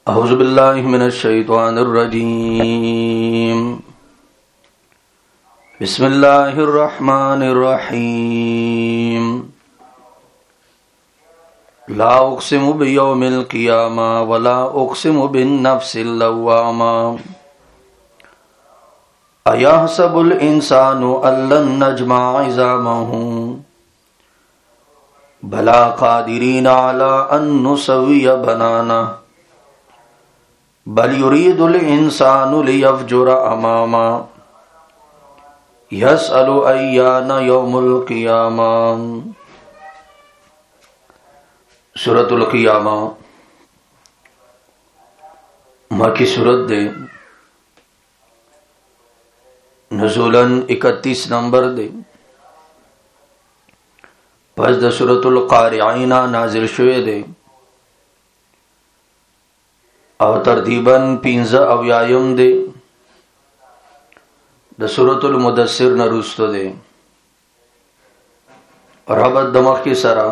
अऊज़ु बिल्लाहि मिनश शैतानिर रजीम। बिस्मिल्लाहिर रहमानिर रहीम। ला उक़्सिमु बियौमिल क़ियामा वला उक़्सिमु बिन्नफ़्सिल लव्वामा। अयहसबुल इंसानु अल्लन नजमअ इज़ामहु बला क़ादिरीन अला अन नुसव्विय बनाना बल युरीदुल इंसानु लियफ़जुर अमामा यसअलु अय्याना यौमुल क़ियामा। सूरतुल क़ियामा मक्की सूरत दे नुज़ूलन 31 नंबर दे पस द सूरतुल क़ारिईना नाज़िल शुए दे और तरतीबन 15 अव्यायम दे द सूरतुल मुदस्सिर नरुस्तो दे और हबत दमख की सरा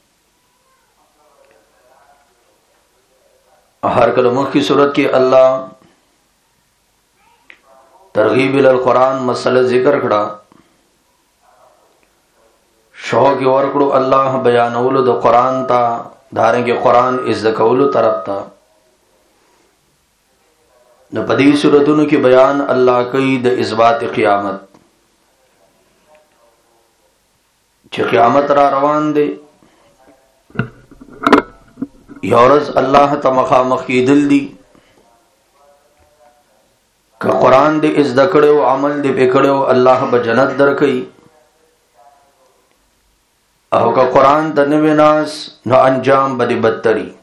हर कलमुख की सूरत के अल्लाह तरगीब इलल कुरान मसला जिक्र कड़ा शौक वर्कड़ो अल्लाह बयानउल द कुरान ता धारें के कुरान इस द कौल तरफ ता न पदी सूरतुन की बयान अल्लाह कई द इस्बात क़ियामत च क़ियामत रा रवान दे यौरस अल्लाह तमखा मखी दिल दी का कुरान दे इस दकड़ो अमल दे पेकड़ो अल्लाह ब जन्नत दर कई अहो का कुरान द निवेनास न अंजाम बदे बदतरी।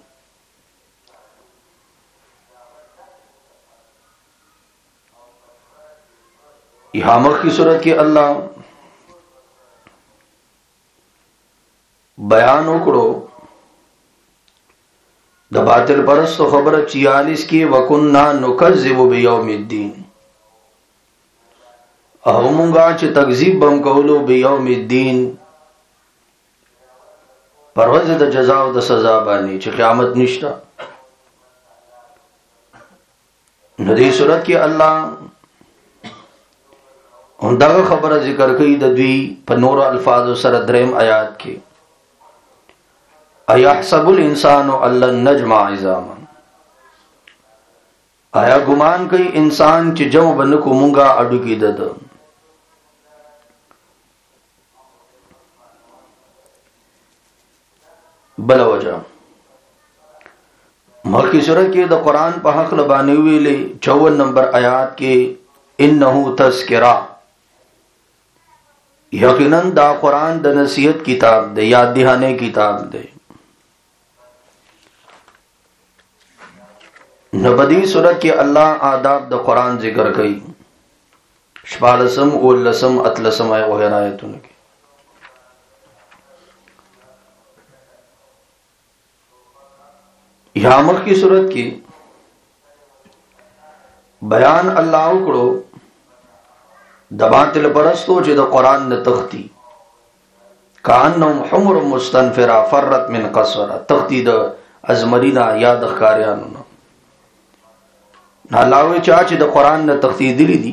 यहाँ मख की सूरत के अल्लाह बयान उकड़ो द बातिल परस्त खबर 46 की वकुन्ना नुकज़्ज़िबु बियौमिद्दीन। अहमुंगा च तकज़ीब बम कौलो बियौमिद्दीन परवज़ द जज़ा व द सज़ा बानी च क़यामत निश्ता। नदी सूरत के अल्लाह उनदगा खबर जिक्र कई दद्वी पनोर अल्फाज सर द्रेम आयात के अयहसबुल इंसानु अल्लन नजमअ इज़ामा। आया गुमान कई इंसान च जम बन को मुंगा अडु की दद बला वजह मक्की सूरत के द कुरान पर हक लबाने हुए ले 54 नंबर आयात के इन्नहु तज़किरा यकीनन दा कुरान द नसीहत किताब दे याद दिहाने किताब दे। नबदी सूरत के अल्लाह आदाब द कुरान जिक्र कई शपालसम उल्लसम अतलसम आय वगैरह के यामक की सूरत की बयान अल्लाह कड़ो दबातिल परस्तो च द कुरान न तख्ती कान्नहुम हुमुर मुस्तनफिरा फर्रत मिन कसवरा तख्ती द अजमरीना याद अखकारियान नालावे चाच द कुरान न तख्ती दिली दी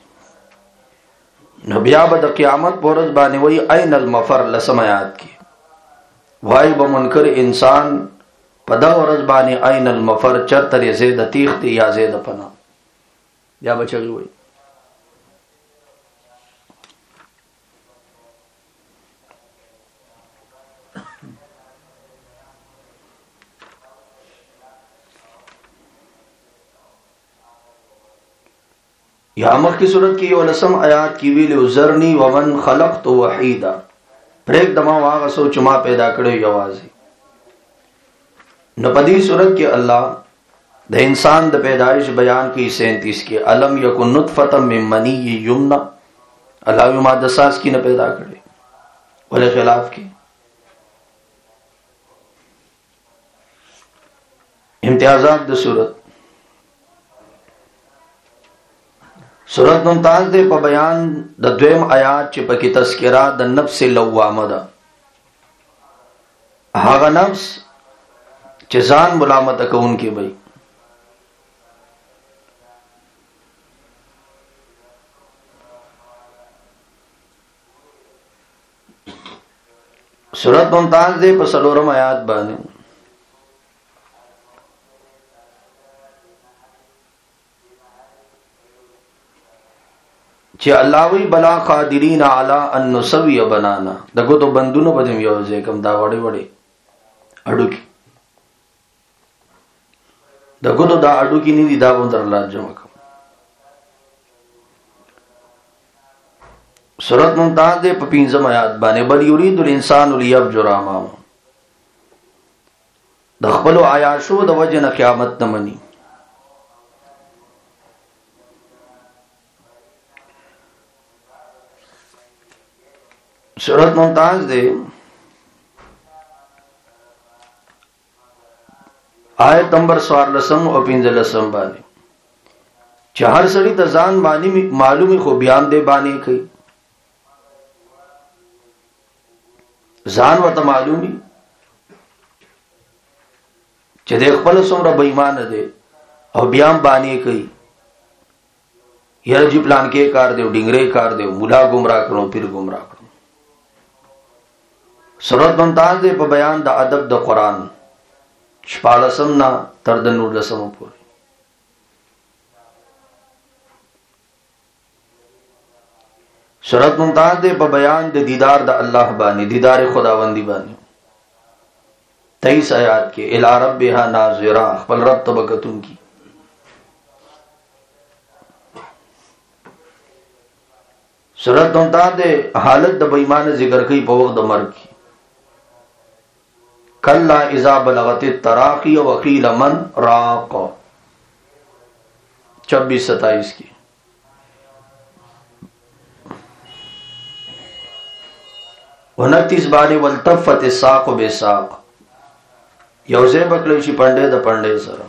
नबिया बद क़यामत पोरज बाने वही ऐनल मफर लसमयात की वाई बमुनकर इंसान पदा वरज बाने ऐनल मफर चरतर ज़ेद तीख्ती या ज़ेद पना या बचल हुई। यामक की सूरत की वलसम आयात की वील उजरनी वमन खलक़तु वहीदा प्रेक दमा वाग सो चुमा पैदा करे यवाजी। नपदी सूरत के अल्लाह द इंसान द पैदाइश बयान की 37 के अलम यकुन नुतफ़तम मिन मनी युमना अल्लाह मादा सास की न पैदा करे वले खिलाफ की इम्तियाजात द सूरत सूरत मुमताज दे प बयान द द्वेम आयात च पकी तस्किरा द नफ्स लव्वामा दा हागा नफ्स च जान मुलामत को उनकी भाई سورۃ ممتاز دے په څلورم آیات باندې چې الله وی بلا قادرین علی ان نسوی بنانا دغه تو بندونو بدیم یو ځکه دا وړي وړي اډو کی دغه تو دا اډو کی نه دي دا وندر الله جمع کوم. سورۃ ممتاز دے په 5م آیات باندې بل یرید الانسان لیفجر امامه د خپل عیاشو د وجه نه قیامت نه مني. سورۃ ممتاز دے آیت نمبر 14 او 15 باندې چې هر سړی د ځان باندې معلومي خو بیان دی باندې کوي ځان ورته معلومي چې د خپل څومره بې ایمان دی او بیان باندې کوي یره جی پلان کې کار دی ډینګره کار دی مولا گمراه کړو پیر گمراه کړو. سورۃ ممتاز دے په بیان د ادب د قران 14 نه تر د 19 پورې. سورۃ ممتاز دے په بیان د دیدار د الله باندې دیدار خداوندی باندې 23 آیات کې الی ربها ناظرہ خپل رب تبکتون کی. سورۃ ممتاز دے حالت د بېمان ذکر کوي په وخت د مرګ کې کلا اذا بلغت التراقی وقیل من راق 26-27 کی. 29 باندې والتفت الساق بساق یوځه بکلی شي پنده د پنده سره.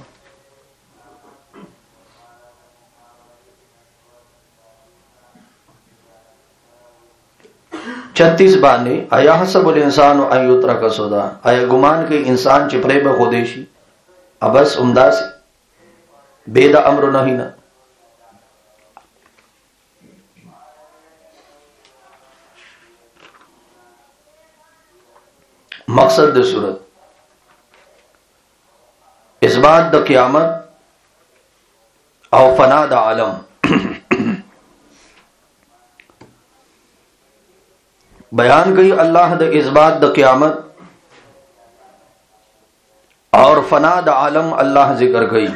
36 باندې آیا حسب الانسان ان یترک سودا آیا ګمان کوي انسان چې پرې به خو دې شي ابس امداس بے دا امر نه نه. مقصد د صورت اثبات د قیامت او فنا د عالم. بیان گئی اللہ د اثبات د قیامت اور فنا د عالم اللہ ذکر گئی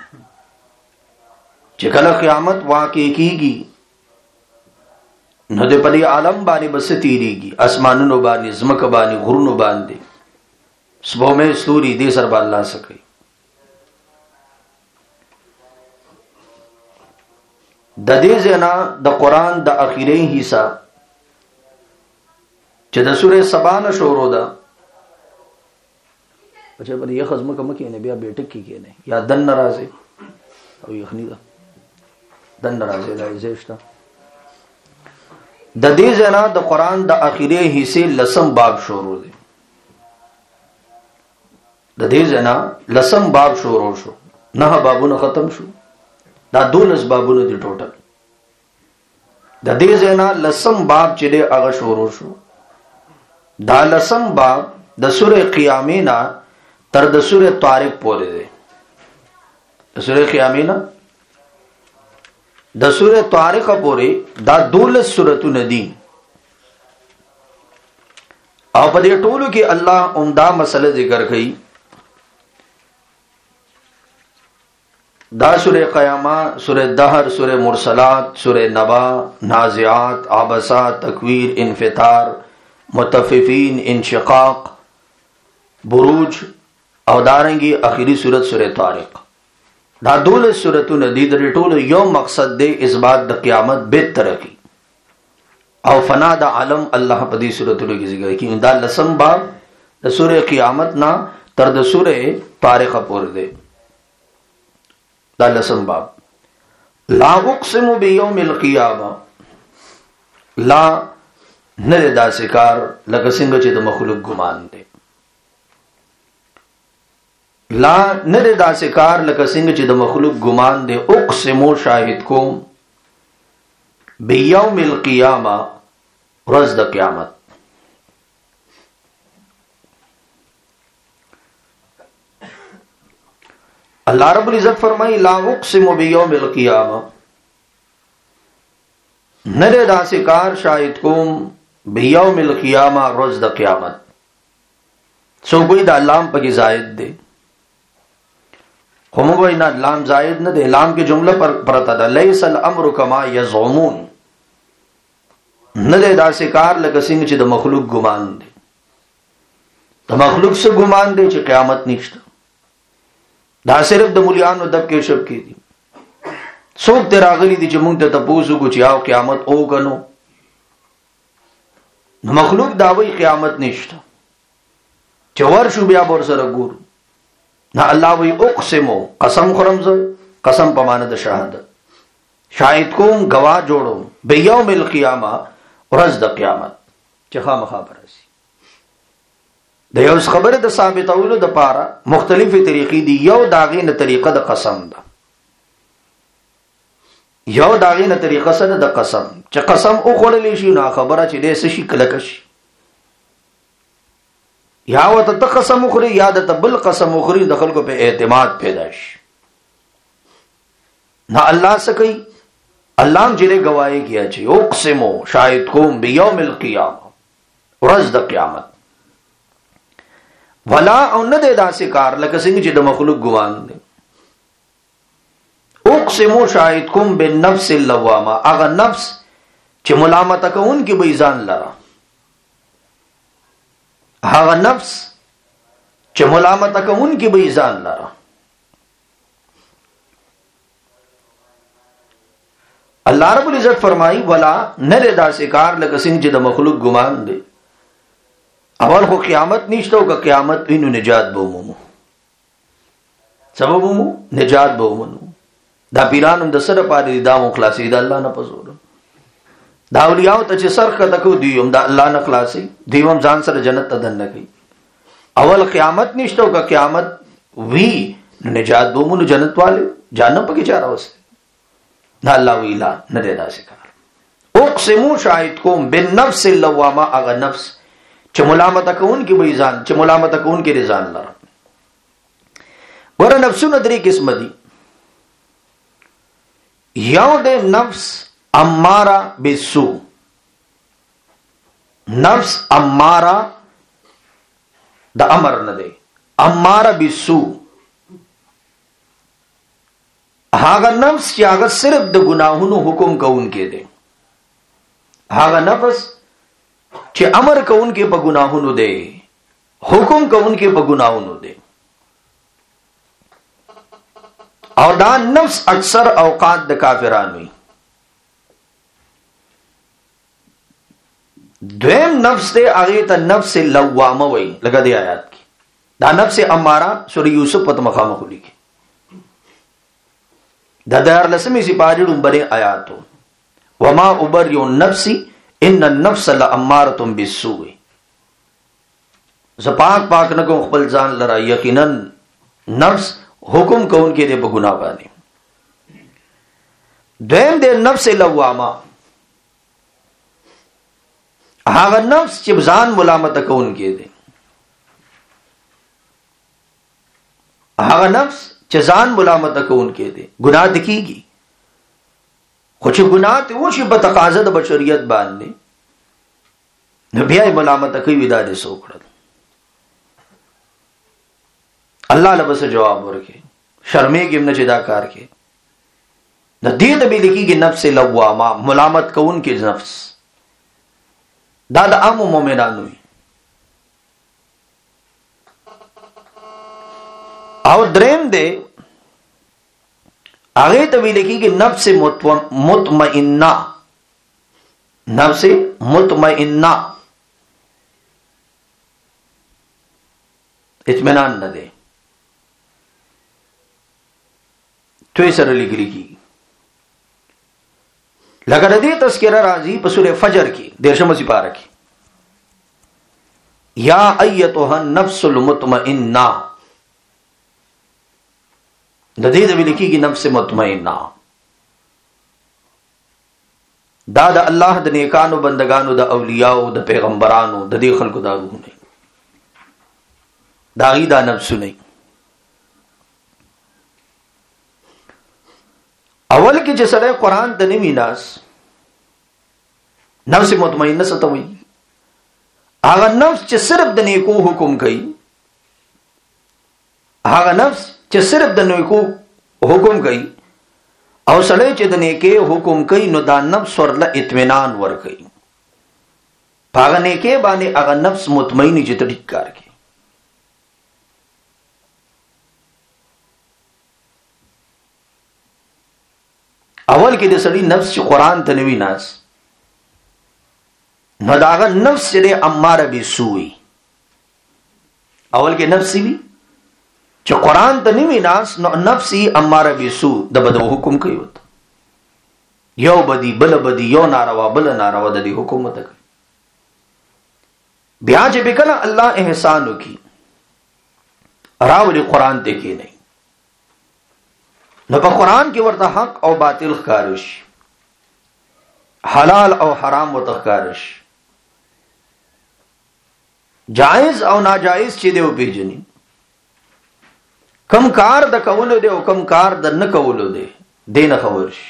چې کله قیامت واقع کیږي نو د پدې عالم باندې بس تیریږي اسمانونو باندې زمکه باندې غرونو باندې سبومه ستوري دې سر باندې الله سکي. د دې ځنا د قران د اخیری حصہ چې د سورې سبا نه شروع ده بچا پر یې خزمه کوم کې نه بیا بیٹک کې نه یا دن ناراضه او یخنی ده دن ناراضه لایزشتا د دې ځنا د قران د اخیری حصے لسم باب شروع ده. د دې ځنا لسم باب شروع شو 9 بابونه ختم شو دا 12 بابونه دي ټوټل. د دې ځنا لسم باب چې د هغه شروع شو دا لسم باب د سورې قیامه تر د سورې طارق پورې دی. د سورې قیامه د سورې طارق پورې دا 12 سورتونه دي او په دې ټولو کې الله عمدہ مسله ذکر کړي. دا سورې قیامه سورې دهر سورې مرسلات سورې نبا نازعات عبسات تکویر انفطار متففین انشقاق بروج او دارنگی اخیری صورت سورہ طارق دا 12 سورتونه دي د ټولو یو مقصد دی اثبات د قیامت به ترقی او فنا د عالم الله په دې سورتونو کې ذکر کوي. دا لسم باب د سورہ قیامت نا تر د سورہ طارق پورې دی. دا لسم باب لا اقسم بیوم القیامه لا نه دا سکار لکه څنګه چې د مخلوق ګمان دی لا نه دا سکار لکه څنګه چې د مخلوق ګمان دی اقسمو شاهد کوم بیوم القیامه ورځ د قیامت اللہ رب العزت فرمائی لا اقسم بیوم القیامہ نرے دا سکار شاید کوم بیوم القیامہ روز دا قیامت سو کوئی دا لام پکی زائد دے خمگوئی نا لام زائد نہ دے لام کی جملہ پر پرتا دا لیس الامر کما یزعمون نرے دا سکار لگا سنگ چی دا مخلوق گمان دے دا مخلوق سے گمان دے چی قیامت نیشتا دا صرف دا مولیانو دب کے شب کی دی سوک تیرا غلی دی چی مونگ تا پوسو کو چی آو قیامت او کنو مخلوق داوی قیامت نشتا چی ورشو بیا بور سر گور نا اللہ وی اقسمو قسم خرمز قسم پماند شہادت شاہد کوم گواہ جوڑو بیوم القیامہ ورز دا قیامت چی خام خابر اسی دا یو اس خبر دا ثابت اولو دا پارا مختلف طریقی دی یو داغین طریقہ دا قسم دا یو داغین طریقہ سن دا قسم چا قسم او خوڑلیشی نا خبرہ چی دے سشی کلکشی یا و تا قسم اخری یا دا بل قسم اخری دخل کو پہ اعتماد پیداش نا اللہ سکی اللہ جلے گواہی کیا چی اقسمو شاہد کوم بیوم القیامہ ورز دا قیامت ولا او نه دے دا سکار لکه څنګه چې د مخلوق ګوان دي اقسمو شاهد کوم بالنفس اللوامه اغه نفس چې ملامت کوون کی به ځان لرا هغه نفس چې ملامت کوون کی به ځان لرا الله رب العزت فرمای ولا نه دے دا سکار لکه څنګه چې د مخلوق ګوان دي اول خو قیامت نشته او که قیامت وینو نجات بومو سبب مو نجات بومو دا پیرانو د سره پاره دا مخلاصي د الله نه پزور دا اولیاء ته چې سر کته کو دیوم دا الله نه خلاصي دیوم ځان سره جنت ته دن کوي اول قیامت نشته او که قیامت وی نجات بومو جنت والے جانم پکې چاره وسه دا الله ویلا نه دی دا سکار اقسمو شاهد کوم بالنفس اللوامه اغه نفس چه ملامت کون کی بیزان چه ملامت کون کی رضان لرا ورہ نفسون دری قسم دی یو دے نفس امارا بسو نفس امارا دا امر نہ دے امارا بسو ہاگا نفس چی آگا صرف دا گناہونو حکم کون کے دے ہاگا نفس چې امر کون کې په ګناهونو دی حکم کون کې په ګناهونو دی او دا نفس اکثر اوقات د کافرانو دویم نفس دی هغه ته نفس لوامه وای لکه دی آیات کې دا نفس اماره سورہ یوسف په مخامخ لیکي دا دار لسمی سپاری ډومبره آیاتو وما ابرئ النفس ان النفس لامارۃ بالسوء زپاک پاک نہ کو خپل ځان لرا یقینا نفس حکم کون کې دې په ګناه باندې دیم دې نفس لوامه هغه نفس چې ځان ملامت کون کې دې هغه نفس چې ځان ملامت کون کې دې ګناه دکېږي خو چې ګناه ته وشي په تقاضا د بشریت باندې نو بیا یې ملامت کوي دا دې سوکړل الله له بس جواب ورکړي شرمېږي نه چې دا کار کې د دې ته به لیکيږي نفس لوامه ملامت کوون کې نفس دا د عام مؤمنانو او دریم دې آگے تو بھی لکھی کہ نفس مطمئنہ نفس مطمئنہ اطمینان نہ دے تو سر لکھ لکھی لگا دے تذکرہ راضی پسور فجر کی دیرشم سپارہ کی یا ایتها النفس المطمئنہ د دې د ویل کېږي نفس مطمئنه دا د الله د نیکانو بندگانو د اولیاءو د پیغمبرانو د دې خلکو دا روح نه دا غي دا نفس نه اول کې چې سره قران ته نیمه ناس نفس مطمئنه ستوي هغه نفس چې صرف د نیکو حکم کوي هغه نفس چې صرف د نیکو حکم کوي او سړی چې د نیکه حکم کوي نو دا نفس ورله اطمینان ور کوي هغه نیکه باندې هغه نفس مطمئن چې ټیک کار کوي اول کې د سړي نفس چې قران ته نوی ناس نو داغه نفس چې اماره بالسوء اول کې نفس وی چې قران ته نوی ناس نو نفسي اماره بالسوء د بدو حکم کوي یو بدی بل بدی یو ناروا بل ناروا د دې حکومت کوي بیا چې بکنه الله احسان وکي راولي قران ته کې نه نو په قران کې ورته حق او باطل ښکارش حلال او حرام وتخکارش جائز او ناجائز چې دی پیژني کم کار د کولو دی او کم کار د نه کولو دی دینه خبر شي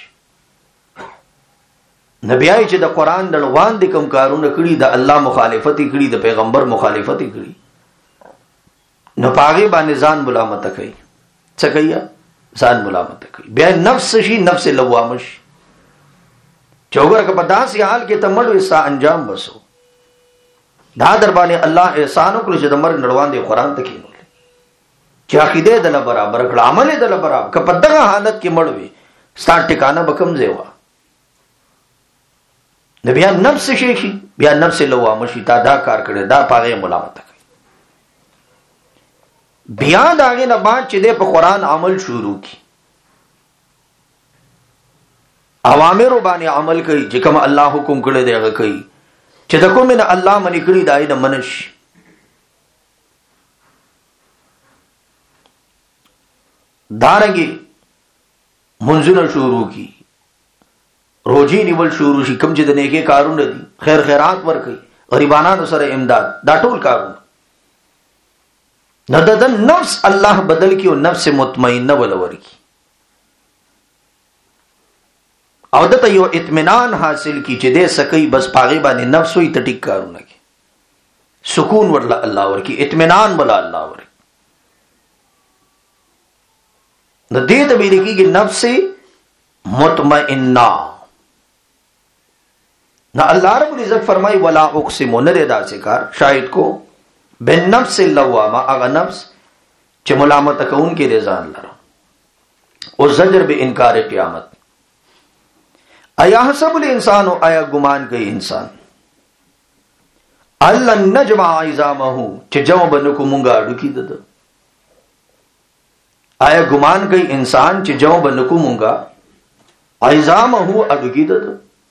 نبیای چې د قران د روان دي کم کارونه کړی د الله مخالفت کړی د پیغمبر مخالفت کړی نو پاغي باندې ځان ملامت کوي څه کوي ځان ملامت کوي بیا نفس شي نفس لوامه شي چوغره که په داسې حال کې ته مړ وسا انجام وسو دا در باندې الله احسان وکړي چې د مرګ نړوان دی قران ته کینول چې عقیده د برابر کړه عمل د برابر که په دغه حالت کې مړ وي ستاسو ټکانه بکم زیوا نو بیا نفس شي بیا نفس لوامه شي تا دا کار کړي دا پاغه ملامت کوي بیا داغه نه بعد چې د قرآن عمل شروع کی اوامر باندې عمل کوي چې کوم الله حکم کړی دی هغه کوي چې د کوم نه الله منی کړی دی نه منش دارنګي منځونه شروع کی روزي نیول شروع شي کوم چې د نیکه کارونه دي خیر خیرات ور کوي غریبانو سره امداد دا ټول کارونه نو د نفس الله بدل کی او نفس مطمئنه ولور کی او دته یو اطمینان حاصل کی چې دې سکی بس پاغي باندې نفس وي ټیک کارونه کی سکون ورله الله ور کی اطمینان ولا الله ور نو دې ته ویل کیږي نفس مطمئنه نہ اللہ رب العزت فرمائی ولا اقسم نہ دے دا کار شاید کو بالنفس اللوامہ اغا نفس چه ملامت کون کے رضان لرا اور زجر بے انکار قیامت ایا حسب الانسان آیا گمان کئی انسان اللہ نجمع عظامہو چه جمع بنکو منگا اڈکی دد آیا گمان کئی انسان چه جمع بنکو منگا عظامہو اڈکی دد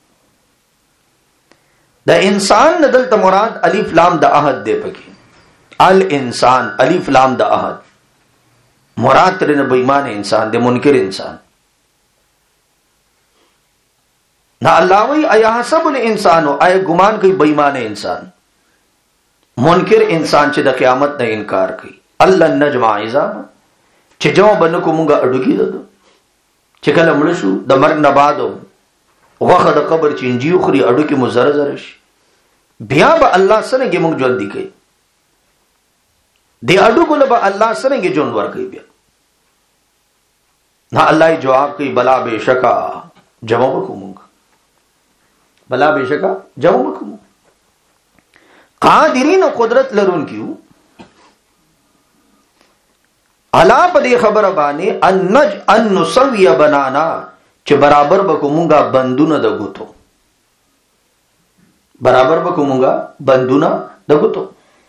دا انسان ندل تا مراد الف لام دا احد دے پکی الانسان الف لام دا احد مراد ترین بیمان انسان دے منکر انسان نا اللہ وی ایا حسب الانسان آیا گمان کئی بیمان انسان منکر انسان چھ دا قیامت نے انکار کئی اللہ نجمع عظام چھ جمع بنکو منگا اڈوکی دا چھ کل ملشو دا مرگ نبادو وخد قبر چنجیو خری اڈو کی مزرزرش بیا با اللہ سنگی منگ جون دی کئی دی اڈو کو لبا اللہ سنگی جون ور کئی بیا نا اللہ جواب کئی بلا بے شکا جمع بکو منگ بلا بے شکا جمع بکو منگ قادرین و قدرت لرون کیو علا پدی خبر بانے ان نسوی بنانا چې برابر بکو مونگا بندونه د ګوتو برابر بکو مونگا بندونه د ګوتو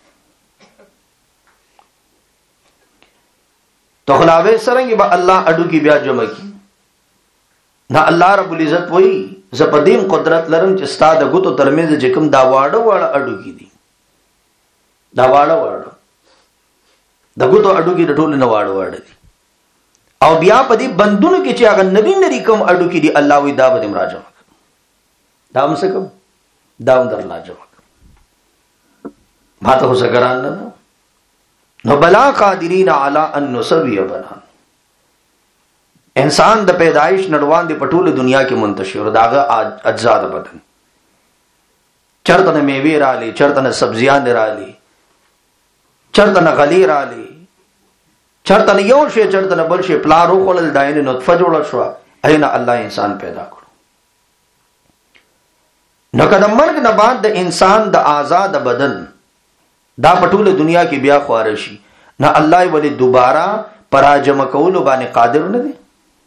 تو خلاوه سرنګ به الله اډو کی بیا جمع کی نه الله رب العزت وای زپدیم قدرت لرم چې ستا د ګوتو ترمنځ چې کوم دا واړه واړه اډو کی دي دا واړه واړه د ګوتو اډو کی د ټول نه واړه واړه دي او بیا په دې بندونو کې چې هغه نری نری کوم اډو کې دی الله وی دا به مراجعه دا هم څه کوم دا هم در لاجواب ما ته وسګران نه نو بلا قادرین علی ان نسوی بنا انسان د پیدایش نړوان دی په ټوله دنیا کې منتشر داغه اجزا د بدن چرته میوه رالی چرته سبزیان رالی چرته غلی رالی چرته یو شی چرته بل شی پلارو خلل داینه نطفه جوړ شو اين الله انسان پیدا کړو نو کله مرګ نه بعد د انسان د آزاد بدن دا په ټوله دنیا کې بیا خوار شي نه الله ولی دوباره پراجم کول باندې قادر نه دی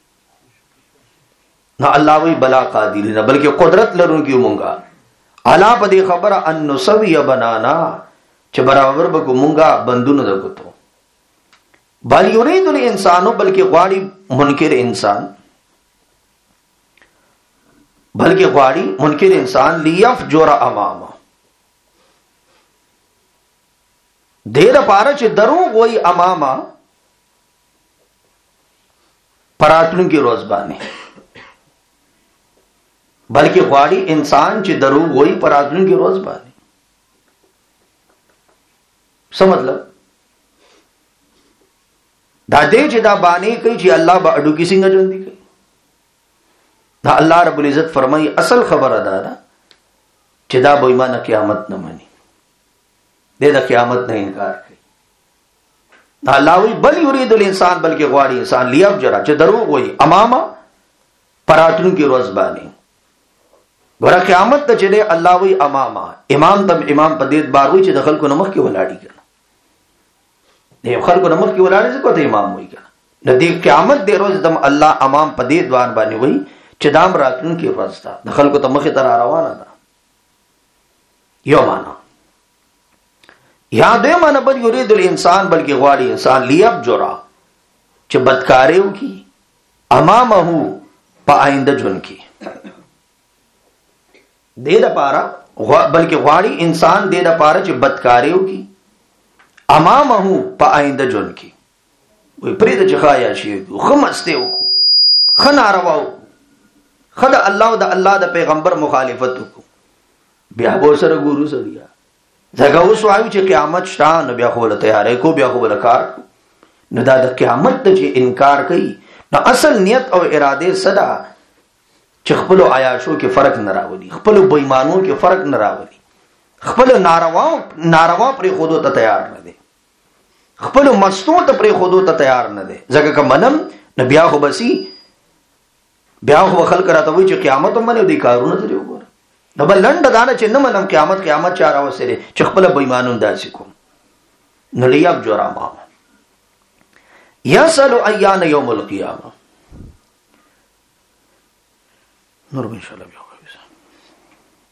نه الله وی بلا قادر نه بلکې قدرت لرونکي مونږه الا په دې خبره ان نسوي بنانا چې برابر به مونږه بندونه دغتو بل یرید الانسان بلکې غواړي منکر انسان بلکې غواړي منکر انسان لیفجر امامه دیر پاره چې دروغ وای امامه پراتلون کی روز باندې بلکې غواړي انسان چې دروغ وای پراتلون کی روز باندې څه مطلب دا دې چې دا باندې کوي چې الله به اډو کی څنګه ژوند کوي دا الله رب العزت فرمایي اصل خبره ده چې دا به ایمان قیامت نه مانی دې د قیامت نه انکار کوي الله وی بل یرید الانسان بلکې غواړي انسان لیفجر چې دروغ وای امامه پراتون کی روز باندې ګوره قیامت ته چې الله وی امامه امام تم امام په دې بار وی چې د خلکو نمخ کې ولاړی کنه دې خلکو نمخ کې ولاړی څه کوته امام وی کنه د دې قیامت دې روز دم الله امام په دې دوان باندې وی چې دام راتون کی روز ده د خلکو ته مخه تر روانه ده یو معنا یاد یې معنا بل یرید الانسان بلکې غواړي انسان لیفجر چې بدکاریو کی امامه په آینده جون کی دې د پاره بلکې غواړي انسان دې د پاره چې بدکاریو کی امامه په آینده جون کی وي پرې د چخایا شي خمسته وکړو خنارواو خدای الله او د الله د پیغمبر مخالفت وکړو بیا به سره ګورو سړیا ځکه اوس وایو چې قیامت شته نو بیا خو له تیارې کو بیا خو له کار نو دا د قیامت ته چې انکار کوي نو اصل نیت او اراده صدا چې خپل عیاشو کې فرق نه راولي خپل بېمانو کې فرق نه راولي خپل ناروا پر خودو ته تیار نه دي خپل مستو ته پر خودو ته تیار نه دي ځکه که منم نو بیا خو بسي بیا خو خلک راته وایي چې قیامت هم باندې دي کارونه دي وګوره نو بل لنډه دانه چې نه منم قیامت چا راوستلې چې خپل بېمانو داسې کوم نو لیفجر امامه یسأل ایان یوم القیامه نور ان شاء الله